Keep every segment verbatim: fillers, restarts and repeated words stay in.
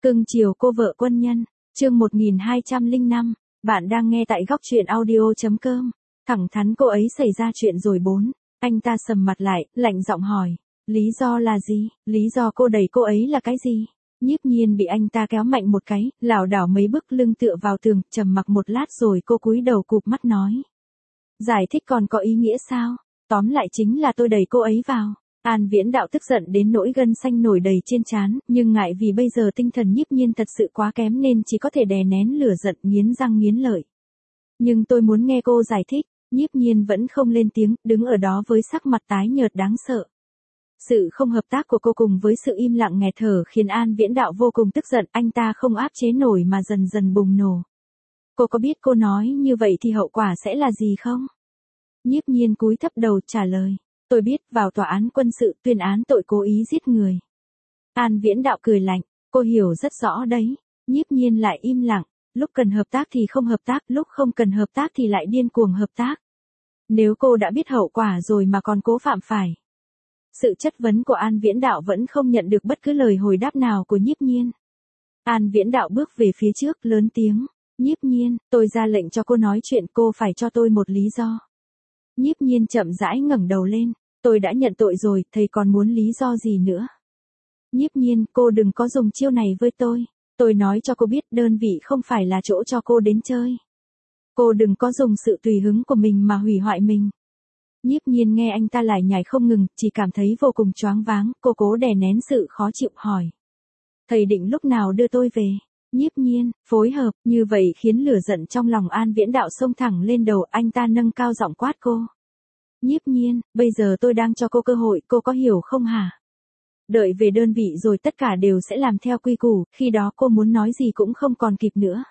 Cưng chiều cô vợ quân nhân, chương một nghìn hai trăm lẻ năm, bạn đang nghe tại góc truyện audio.com. Thẳng thắn cô ấy xảy ra chuyện rồi bốn, anh ta sầm mặt lại, lạnh giọng hỏi, lý do là gì, lý do cô đẩy cô ấy là cái gì? Nhiếp Nhiên bị anh ta kéo mạnh một cái, lảo đảo mấy bước lưng tựa vào tường, trầm mặc một lát rồi cô cúi đầu cụp mắt nói. Giải thích còn có ý nghĩa sao? Tóm lại chính là tôi đẩy cô ấy vào. An Viễn Đạo tức giận đến nỗi gân xanh nổi đầy trên trán, nhưng ngại vì bây giờ tinh thần Nhiếp Nhiên thật sự quá kém nên chỉ có thể đè nén lửa giận, nghiến răng nghiến lợi. Nhưng tôi muốn nghe cô giải thích. Nhiếp Nhiên vẫn không lên tiếng, đứng ở đó với sắc mặt tái nhợt đáng sợ. Sự không hợp tác của cô cùng với sự im lặng nghẹt thở khiến An Viễn Đạo vô cùng tức giận, anh ta không áp chế nổi mà dần dần bùng nổ. Cô có biết cô nói như vậy thì hậu quả sẽ là gì không? Nhiếp Nhiên cúi thấp đầu trả lời. Tôi biết, vào tòa án quân sự tuyên án tội cố ý giết người. An Viễn Đạo cười lạnh, cô hiểu rất rõ đấy. Nhiếp Nhiên lại im lặng, lúc cần hợp tác thì không hợp tác, lúc không cần hợp tác thì lại điên cuồng hợp tác. Nếu cô đã biết hậu quả rồi mà còn cố phạm phải. Sự chất vấn của An Viễn Đạo vẫn không nhận được bất cứ lời hồi đáp nào của Nhiếp Nhiên. An Viễn Đạo bước về phía trước, lớn tiếng, Nhiếp Nhiên, tôi ra lệnh cho cô nói chuyện, cô phải cho tôi một lý do. Nhiếp Nhiên chậm rãi ngẩng đầu lên, tôi đã nhận tội rồi, thầy còn muốn lý do gì nữa? Nhiếp Nhiên, cô đừng có dùng chiêu này với tôi. Tôi nói cho cô biết đơn vị không phải là chỗ cho cô đến chơi. Cô đừng có dùng sự tùy hứng của mình mà hủy hoại mình. Nhiếp Nhiên nghe anh ta lải nhải không ngừng, chỉ cảm thấy vô cùng choáng váng, cô cố đè nén sự khó chịu hỏi. Thầy định lúc nào đưa tôi về? Nhiếp Nhiên, phối hợp, như vậy khiến lửa giận trong lòng An Viễn Đạo xông thẳng lên đầu, anh ta nâng cao giọng quát cô. Nhiếp Nhiên, bây giờ tôi đang cho cô cơ hội, cô có hiểu không hả? Đợi về đơn vị rồi tất cả đều sẽ làm theo quy củ, khi đó cô muốn nói gì cũng không còn kịp nữa.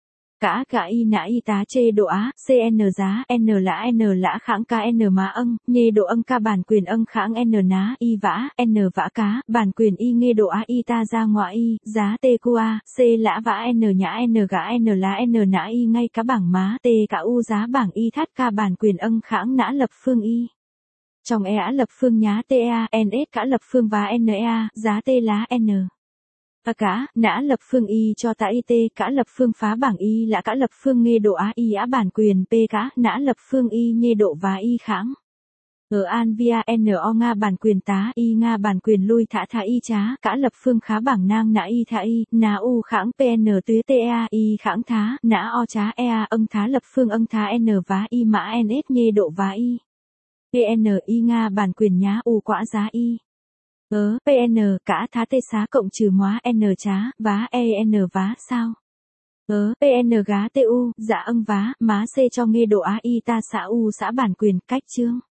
Cả cả y nã y tá chê độ á, cn giá, n lã n lã khãng ca n má âng, nhê độ âng ca bản quyền âng khãng n ná, y vã, n vã cá, bản quyền y nghê độ á y ta ra ngoại y, giá tê cu a, c lã vã n nhã n gã n lá n nã y ngay cá bảng má, t cả u giá bảng y thắt ca bản quyền âng khãng nã lập phương y. Trong e á lập phương nhá ta, ns cả lập phương và nea, giá t lá n. A cả, nã lập phương y cho ta it, cả lập phương phá bảng y là cả lập phương nghê độ á y á bản quyền p cả, nã lập phương y nhê độ và y kháng. Ở an via no nga bản quyền tá y nga bản quyền lui thả thả y trá, cả lập phương khá bảng nang nã y thả y, nã u kháng pn tuế ta y kháng thá, nã o trá ea âng thá lập phương âng thá n vá y mã ns nhê độ và y. pn y nga bản quyền nhá u quả giá y. Ớ, pn, cả thá tê xá cộng trừ móa n trá, vá en vá sao? Ớ, pn gá tu, dạ âng vá, má c cho nghê độ á y ta xã u xã bản quyền, cách chương.